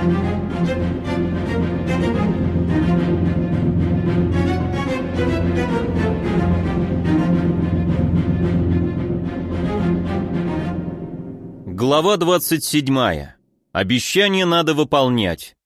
Глава 27. Обещание надо выполнять.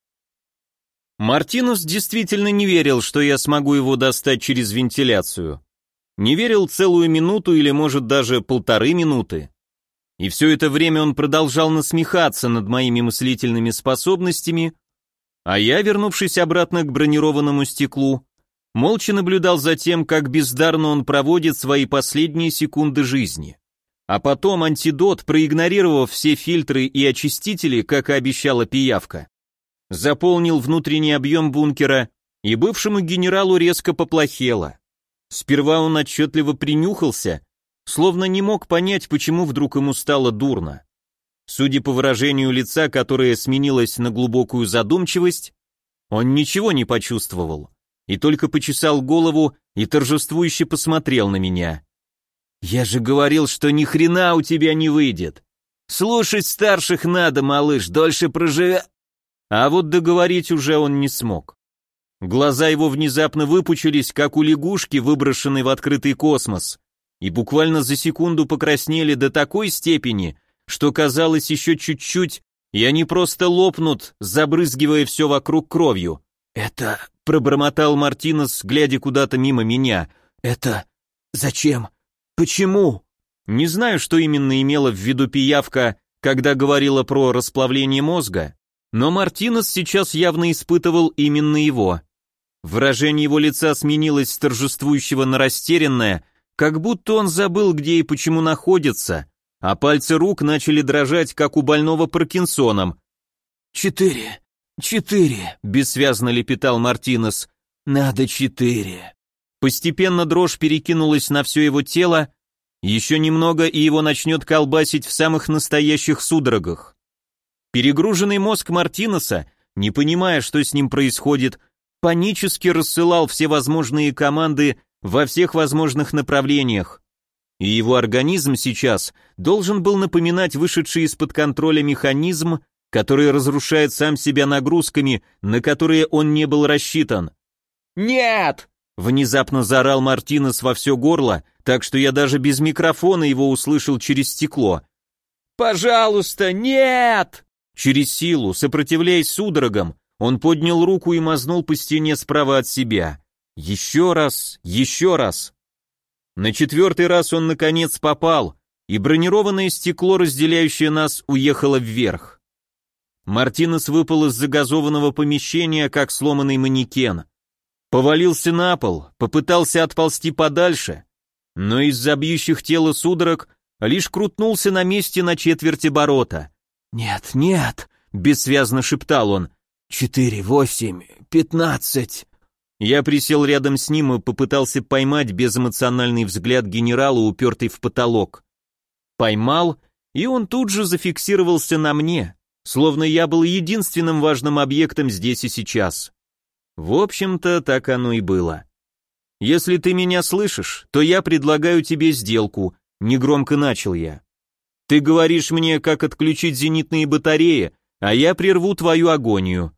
Мартинус действительно не верил, что я смогу его достать через вентиляцию. Не верил целую минуту или, может, даже 1,5 минуты. И все это время он продолжал насмехаться над моими мыслительными способностями, а я, вернувшись обратно к бронированному стеклу, молча наблюдал за тем, как бездарно он проводит свои последние секунды жизни. А потом антидот, проигнорировав все фильтры и очистители, как и обещала пиявка, заполнил внутренний объем бункера, и бывшему генералу резко поплохело. Сперва он отчетливо принюхался, словно не мог понять, почему вдруг ему стало дурно. Судя по выражению лица, которое сменилось на глубокую задумчивость, он ничего не почувствовал, и только почесал голову и торжествующе посмотрел на меня. «Я же говорил, что ни хрена у тебя не выйдет. Слушать старших надо, малыш, дольше проживе...» А вот договорить уже он не смог. Глаза его внезапно выпучились, как у лягушки, выброшенной в открытый космос, и буквально за секунду покраснели до такой степени, что казалось еще чуть-чуть, и они просто лопнут, забрызгивая все вокруг кровью. «Это...» — пробормотал Мартинес, глядя куда-то мимо меня. «Это... зачем? Почему?» Не знаю, что именно имела в виду пиявка, когда говорила про расплавление мозга, но Мартинес сейчас явно испытывал именно его. Выражение его лица сменилось с торжествующего на растерянное, как будто он забыл, где и почему находится, а пальцы рук начали дрожать, как у больного Паркинсоном. «4, бессвязно лепетал Мартинес. «Надо 4». Постепенно дрожь перекинулась на все его тело, еще немного, и его начнет колбасить в самых настоящих судорогах. Перегруженный мозг Мартинеса, не понимая, что с ним происходит, панически рассылал все возможные команды во всех возможных направлениях. И его организм сейчас должен был напоминать вышедший из-под контроля механизм, который разрушает сам себя нагрузками, на которые он не был рассчитан. «Нет!» — внезапно заорал Мартинес во все горло, так что я даже без микрофона его услышал через стекло. «Пожалуйста, нет!» Через силу, сопротивляясь судорогам, он поднял руку и мазнул по стене справа от себя. Еще раз, еще раз. На 4-й раз он наконец попал, и бронированное стекло, разделяющее нас, уехало вверх. Мартинес выпал из загазованного помещения, как сломанный манекен. Повалился на пол, попытался отползти подальше, но из-за бьющих тело судорог лишь крутнулся на месте на четверть оборота. «Нет, нет!» — бессвязно шептал он. 4, 8, 15. Я присел рядом с ним и попытался поймать безэмоциональный взгляд генерала, упертый в потолок. Поймал, и он тут же зафиксировался на мне, словно я был единственным важным объектом здесь и сейчас. В общем-то, так оно и было. «Если ты меня слышишь, то я предлагаю тебе сделку», — негромко начал я. «Ты говоришь мне, как отключить зенитные батареи, а я прерву твою агонию».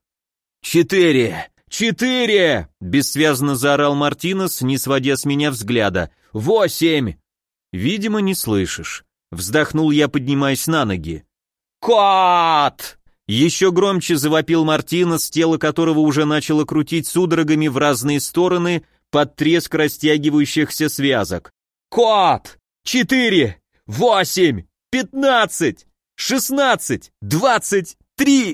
4! Бессвязно заорал Мартинес, не сводя с меня взгляда. 8! Видимо, не слышишь. Вздохнул я, поднимаясь на ноги. «Кот!» Еще громче завопил Мартинес, тело которого уже начало крутить судорогами в разные стороны под треск растягивающихся связок. «Кот! 4! 8! 15! 16! 23!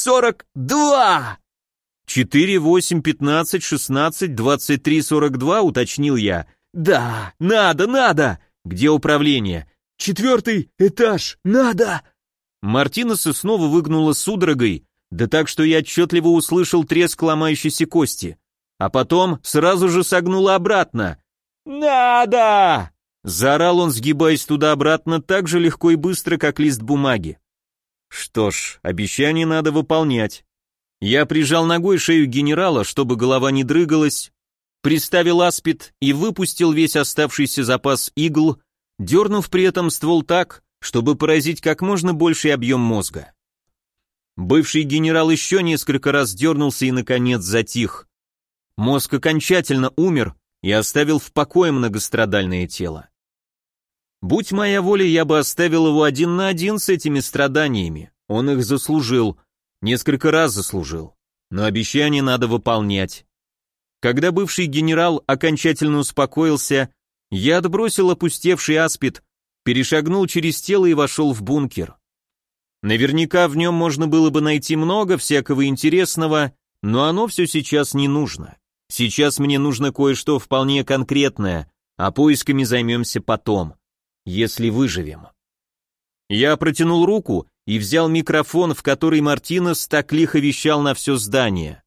42!» 4, 8, 15, 16, 23, 42, уточнил я. «Да, надо! Где управление?» «4-й этаж, надо!» Мартинеса снова выгнуло судорогой, да так, что я отчетливо услышал треск ломающейся кости. А потом сразу же согнуло обратно. «Надо!» Заорал он, сгибаясь туда-обратно так же легко и быстро, как лист бумаги. Что ж, обещание надо выполнять. Я прижал ногой шею генерала, чтобы голова не дрыгалась, приставил аспид и выпустил весь оставшийся запас игл, дернув при этом ствол так, чтобы поразить как можно больший объем мозга. Бывший генерал еще несколько раз дернулся и, наконец, затих. Мозг окончательно умер и оставил в покое многострадальное тело. Будь моя воля, я бы оставил его один на один с этими страданиями. Он их заслужил, несколько раз заслужил. Но обещание надо выполнять. Когда бывший генерал окончательно успокоился, я отбросил опустевший аспид, перешагнул через тело и вошел в бункер. Наверняка в нем можно было бы найти много всякого интересного, но оно все сейчас не нужно. Сейчас мне нужно кое-что вполне конкретное, а поисками займемся потом, если выживем. Я протянул руку и взял микрофон, в который Мартинес так лихо вещал на все здание.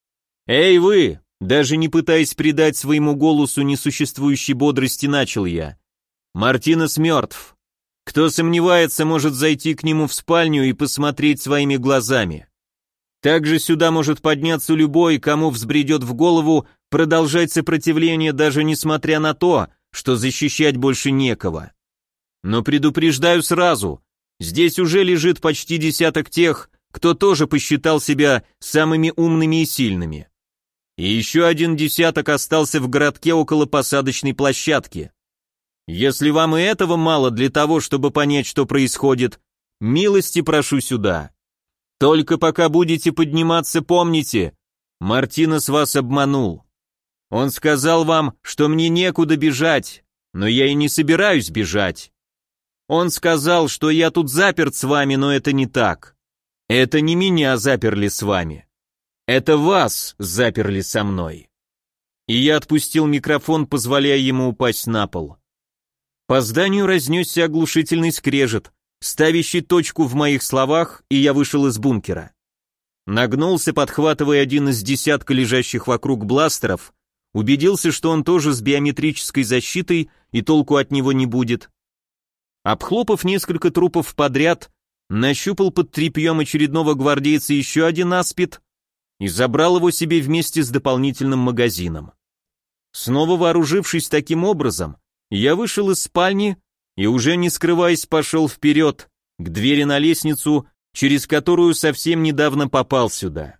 «Эй вы!» Даже не пытаясь придать своему голосу несуществующей бодрости, начал я. «Мартинес мертв. Кто сомневается, может зайти к нему в спальню и посмотреть своими глазами. Также сюда может подняться любой, кому взбредет в голову продолжать сопротивление, даже несмотря на то, что защищать больше некого. Но предупреждаю сразу, здесь уже лежит почти десяток тех, кто тоже посчитал себя самыми умными и сильными. И еще один десяток остался в городке около посадочной площадки. Если вам и этого мало для того, чтобы понять, что происходит, милости прошу сюда. Только пока будете подниматься, помните, Мартинес вас обманул. Он сказал вам, что мне некуда бежать, но я и не собираюсь бежать. Он сказал, что я тут заперт с вами, но это не так. Это не меня заперли с вами. Это вас заперли со мной». И я отпустил микрофон, позволяя ему упасть на пол. По зданию разнесся оглушительный скрежет, ставящий точку в моих словах, и я вышел из бункера. Нагнулся, подхватывая один из десятка лежащих вокруг бластеров, убедился, что он тоже с биометрической защитой, и толку от него не будет. Обхлопав несколько трупов подряд, нащупал под тряпьем очередного гвардейца еще один аспид и забрал его себе вместе с дополнительным магазином. Снова вооружившись таким образом, я вышел из спальни и, уже не скрываясь, пошел вперед, к двери на лестницу, через которую совсем недавно попал сюда.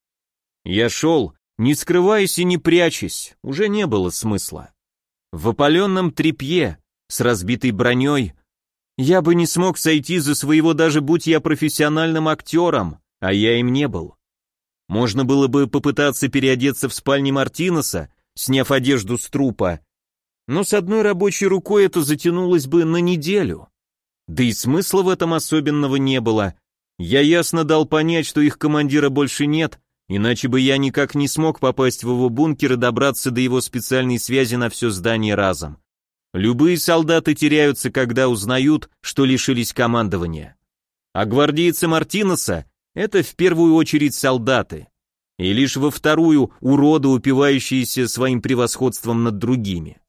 Я шел, не скрываясь и не прячась, уже не было смысла. В опаленном тряпье, с разбитой броней, я бы не смог сойти за своего, даже будь я профессиональным актером, а я им не был. Можно было бы попытаться переодеться в спальне Мартинеса, сняв одежду с трупа, но с одной рабочей рукой это затянулось бы на неделю. Да и смысла в этом особенного не было. Я ясно дал понять, что их командира больше нет, иначе бы я никак не смог попасть в его бункер и добраться до его специальной связи на все здание разом. Любые солдаты теряются, когда узнают, что лишились командования. А гвардейцы Мартинеса — это в первую очередь солдаты, и лишь во вторую уроды, упивающиеся своим превосходством над другими.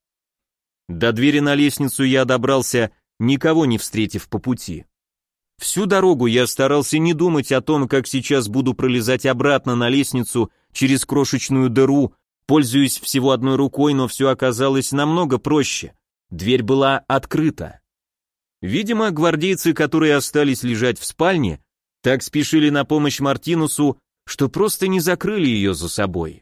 До двери на лестницу я добрался, никого не встретив по пути. Всю дорогу я старался не думать о том, как сейчас буду пролезать обратно на лестницу через крошечную дыру, пользуясь всего одной рукой, но все оказалось намного проще. Дверь была открыта. Видимо, гвардейцы, которые остались лежать в спальне, так спешили на помощь Мартинусу, что просто не закрыли ее за собой.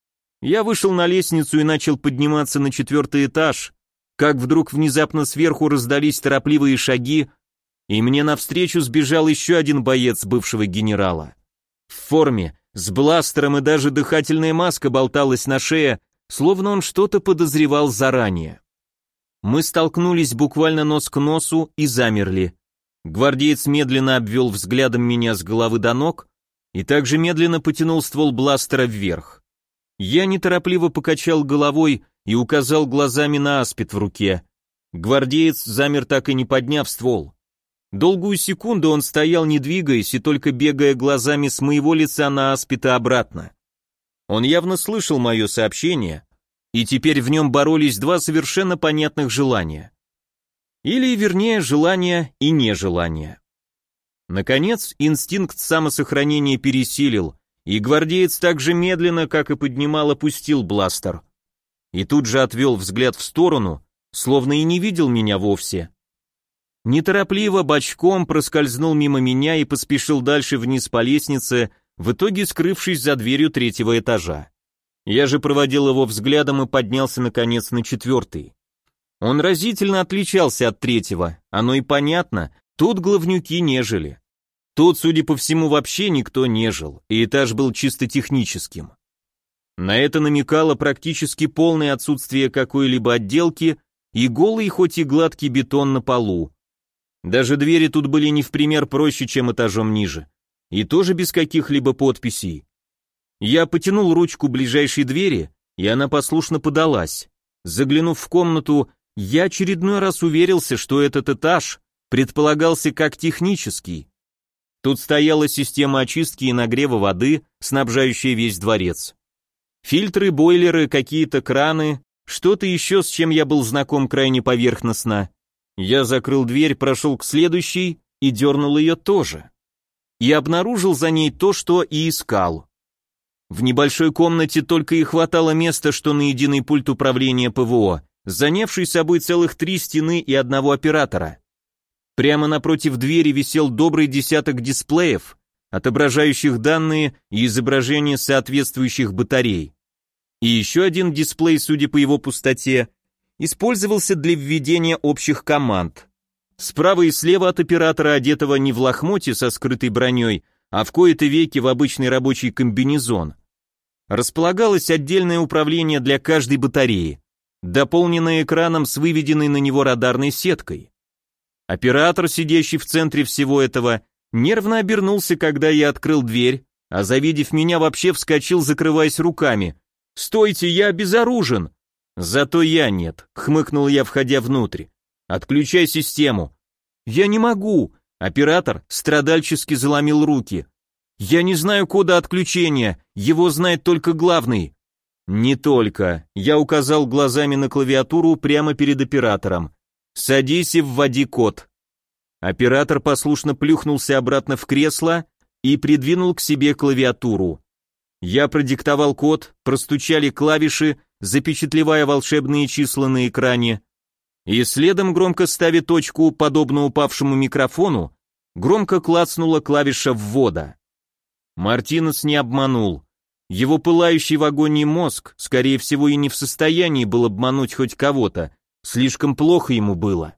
Я вышел на лестницу и начал подниматься на 4-й этаж, как вдруг внезапно сверху раздались торопливые шаги, и мне навстречу сбежал еще один боец бывшего генерала. В форме, с бластером, и даже дыхательная маска болталась на шее, словно он что-то подозревал заранее. Мы столкнулись буквально нос к носу и замерли. Гвардеец медленно обвел взглядом меня с головы до ног и также медленно потянул ствол бластера вверх. Я неторопливо покачал головой и указал глазами на аспид в руке. Гвардеец замер, так и не подняв ствол. Долгую секунду он стоял, не двигаясь, и только бегая глазами с моего лица на аспид и обратно. Он явно слышал мое сообщение, и теперь в нем боролись два совершенно понятных желания. Или, вернее, желание и нежелание. Наконец, инстинкт самосохранения пересилил, и гвардеец так же медленно, как и поднимал, опустил бластер. И тут же отвел взгляд в сторону, словно и не видел меня вовсе. Неторопливо, бочком проскользнул мимо меня и поспешил дальше вниз по лестнице, в итоге скрывшись за дверью 3-го этажа. Я же проводил его взглядом и поднялся наконец на 4-й. Он разительно отличался от 3-го, оно и понятно, тут главнюки не жили. Тут, судя по всему, вообще никто не жил, и этаж был чисто техническим. На это намекало практически полное отсутствие какой-либо отделки и голый, хоть и гладкий бетон на полу. Даже двери тут были не в пример проще, чем этажом ниже, и тоже без каких-либо подписей. Я потянул ручку ближайшей двери, и она послушно подалась. Заглянув в комнату, я очередной раз уверился, что этот этаж предполагался как технический. Тут стояла система очистки и нагрева воды, снабжающая весь дворец. Фильтры, бойлеры, какие-то краны, что-то еще, с чем я был знаком крайне поверхностно. Я закрыл дверь, прошел к следующей и дернул ее тоже. И обнаружил за ней то, что и искал. В небольшой комнате только и хватало места, что на единый пульт управления ПВО, занявший собой целых 3 стены и одного оператора. Прямо напротив двери висел добрый десяток дисплеев, отображающих данные и изображения соответствующих батарей. И еще один дисплей, судя по его пустоте, использовался для введения общих команд. Справа и слева от оператора, одетого не в лохмотье со скрытой броней, а в кои-то веки в обычный рабочий комбинезон, располагалось отдельное управление для каждой батареи, дополненное экраном с выведенной на него радарной сеткой. Оператор, сидящий в центре всего этого, нервно обернулся, когда я открыл дверь, а завидев меня, вообще вскочил, закрываясь руками. «Стойте, я безоружен!» «Зато я нет», — хмыкнул я, входя внутрь. «Отключай систему». «Я не могу», — оператор страдальчески заломил руки. «Я не знаю кода отключения, его знает только главный». «Не только», — я указал глазами на клавиатуру прямо перед оператором. «Садись и вводи код». Оператор послушно плюхнулся обратно в кресло и придвинул к себе клавиатуру. Я продиктовал код, простучали клавиши, запечатлевая волшебные числа на экране, и следом, громко ставя точку, подобно упавшему микрофону, громко клацнула клавиша ввода. Мартинес не обманул. Его пылающий в агонии мозг, скорее всего, и не в состоянии был обмануть хоть кого-то, слишком плохо ему было.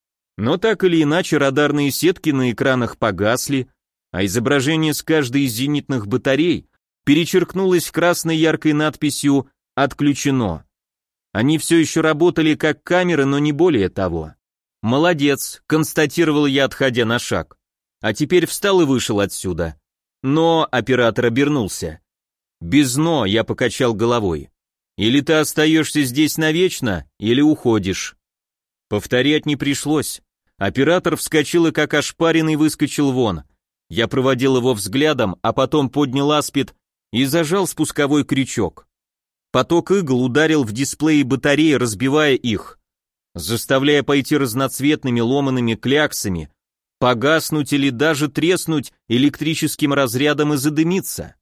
Но так или иначе радарные сетки на экранах погасли, а изображение с каждой из зенитных батарей перечеркнулось красной яркой надписью «Отключено». Они все еще работали как камеры, но не более того. «Молодец», — констатировал я, отходя на шаг. «А теперь встал и вышел отсюда». Но оператор обернулся. «Без «но», — я покачал головой. «Или ты остаешься здесь навечно, или уходишь». Повторять не пришлось. Оператор вскочил и как ошпаренный выскочил вон. Я проводил его взглядом, а потом поднял аспид и зажал спусковой крючок. Поток игл ударил в дисплеи батареи, разбивая их, заставляя пойти разноцветными ломаными кляксами, погаснуть или даже треснуть электрическим разрядом и задымиться.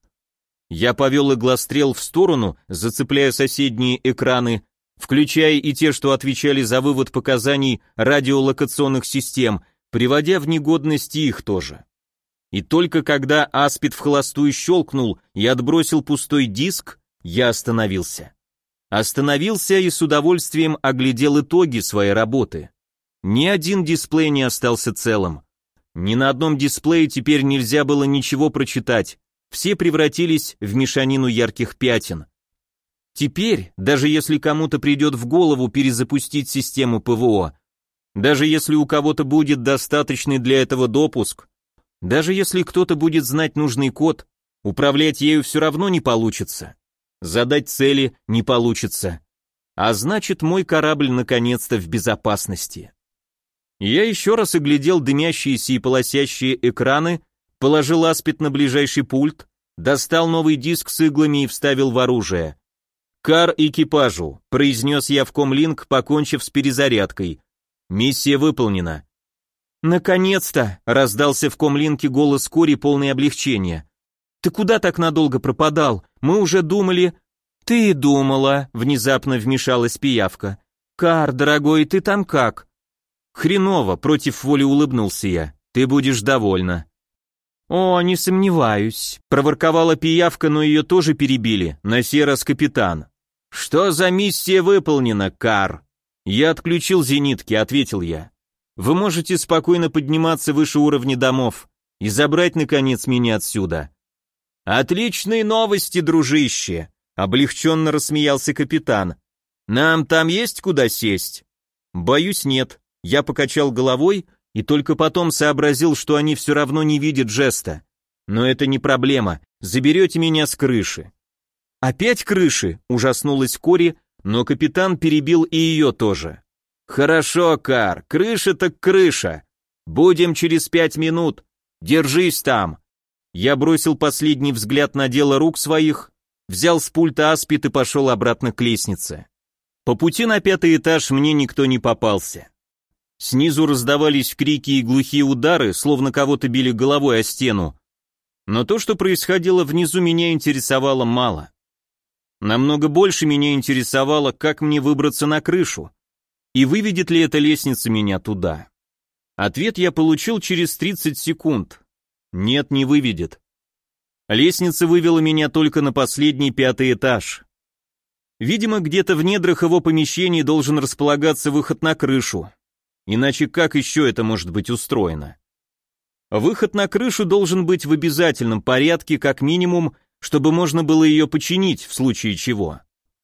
Я повел иглострел в сторону, зацепляя соседние экраны, включая и те, что отвечали за вывод показаний радиолокационных систем, приводя в негодность и их тоже. И только когда аспид в холостую щелкнул и отбросил пустой диск, я остановился. Остановился и с удовольствием оглядел итоги своей работы. Ни один дисплей не остался целым. Ни на одном дисплее теперь нельзя было ничего прочитать, все превратились в мешанину ярких пятен. Теперь, даже если кому-то придет в голову перезапустить систему ПВО, даже если у кого-то будет достаточный для этого допуск, даже если кто-то будет знать нужный код, управлять ею все равно не получится. Задать цели не получится. А значит, мой корабль наконец-то в безопасности. Я еще раз оглядел дымящиеся и полосящие экраны, положил аспид на ближайший пульт, достал новый диск с иглами и вставил в оружие. «Кар экипажу», — произнес я в комлинк, покончив с перезарядкой. «Миссия выполнена». «Наконец-то!» — раздался в комлинке голос Кори, полный облегчения. «Ты куда так надолго пропадал? Мы уже думали...» «Ты думала», — внезапно вмешалась пиявка. «Кар, дорогой, ты там как?» Хреново, против воли улыбнулся я. Ты будешь довольна. О, не сомневаюсь, проворковала пиявка, но ее тоже перебили, на сей раз капитан. Что за миссия выполнена, Кар? Я отключил зенитки, ответил я. Вы можете спокойно подниматься выше уровня домов и забрать, наконец, меня отсюда. Отличные новости, дружище, облегченно рассмеялся капитан. Нам там есть куда сесть? Боюсь, нет. Я покачал головой и только потом сообразил, что они все равно не видят жеста. Но это не проблема, заберете меня с крыши. Опять крыши? Ужаснулась Кори, но капитан перебил и ее тоже. Хорошо, Кар, крыша так крыша. Будем через 5 минут. Держись там. Я бросил последний взгляд на дело рук своих, взял с пульта аспид и пошел обратно к лестнице. По пути на 5-й этаж мне никто не попался. Снизу раздавались крики и глухие удары, словно кого-то били головой о стену. Но то, что происходило внизу, меня интересовало мало. Намного больше меня интересовало, как мне выбраться на крышу, и выведет ли эта лестница меня туда. Ответ я получил через 30 секунд. Нет, не выведет. Лестница вывела меня только на последний 5-й этаж. Видимо, где-то в недрах его помещений должен располагаться выход на крышу. Иначе как еще это может быть устроено? Выход на крышу должен быть в обязательном порядке, как минимум, чтобы можно было ее починить в случае чего.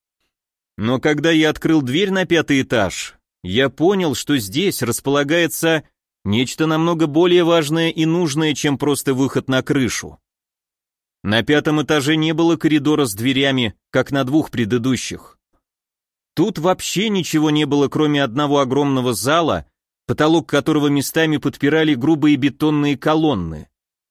Но когда я открыл дверь на 5-й этаж, я понял, что здесь располагается нечто намного более важное и нужное, чем просто выход на крышу. На 5-м этаже не было коридора с дверями, как на 2 предыдущих. Тут вообще ничего не было, кроме одного огромного зала, потолок которого местами подпирали грубые бетонные колонны.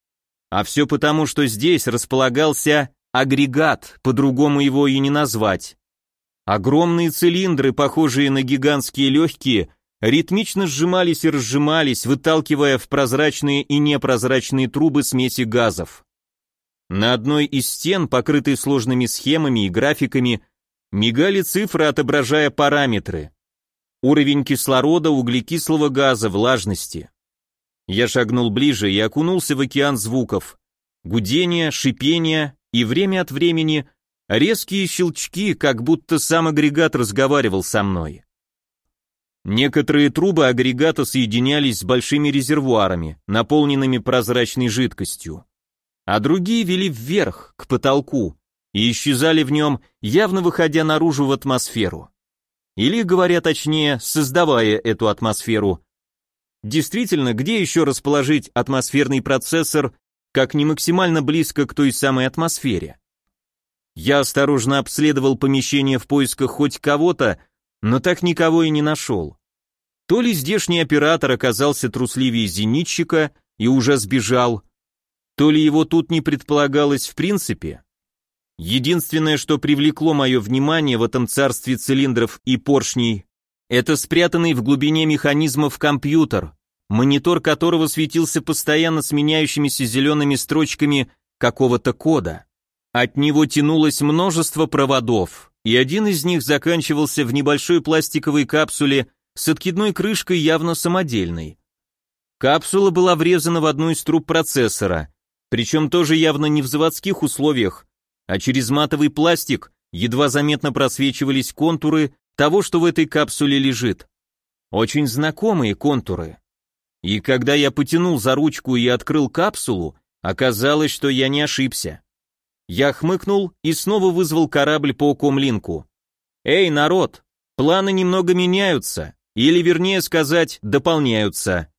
А все потому, что здесь располагался агрегат, по-другому его и не назвать. Огромные цилиндры, похожие на гигантские легкие, ритмично сжимались и разжимались, выталкивая в прозрачные и непрозрачные трубы смеси газов. На одной из стен, покрытой сложными схемами и графиками, мигали цифры, отображая параметры. Уровень кислорода, углекислого газа, влажности. Я шагнул ближе и окунулся в океан звуков. Гудение, шипение и время от времени резкие щелчки, как будто сам агрегат разговаривал со мной. Некоторые трубы агрегата соединялись с большими резервуарами, наполненными прозрачной жидкостью, а другие вели вверх, к потолку, и исчезали в нем, явно выходя наружу в атмосферу. Или, говоря точнее, создавая эту атмосферу. Действительно, где еще расположить атмосферный процессор, как не максимально близко к той самой атмосфере? Я осторожно обследовал помещение в поисках хоть кого-то, но так никого и не нашел. То ли здешний оператор оказался трусливее зенитчика и уже сбежал, то ли его тут не предполагалось в принципе. Единственное, что привлекло мое внимание в этом царстве цилиндров и поршней, это спрятанный в глубине механизмов компьютер, монитор которого светился постоянно сменяющимися зелеными строчками какого-то кода. От него тянулось множество проводов, и один из них заканчивался в небольшой пластиковой капсуле с откидной крышкой, явно самодельной. Капсула была врезана в одну из труб процессора, причем тоже явно не в заводских условиях, а через матовый пластик едва заметно просвечивались контуры того, что в этой капсуле лежит. Очень знакомые контуры. И когда я потянул за ручку и открыл капсулу, оказалось, что я не ошибся. Я хмыкнул и снова вызвал корабль по комлинку. «Эй, народ, планы немного меняются, или вернее сказать, дополняются.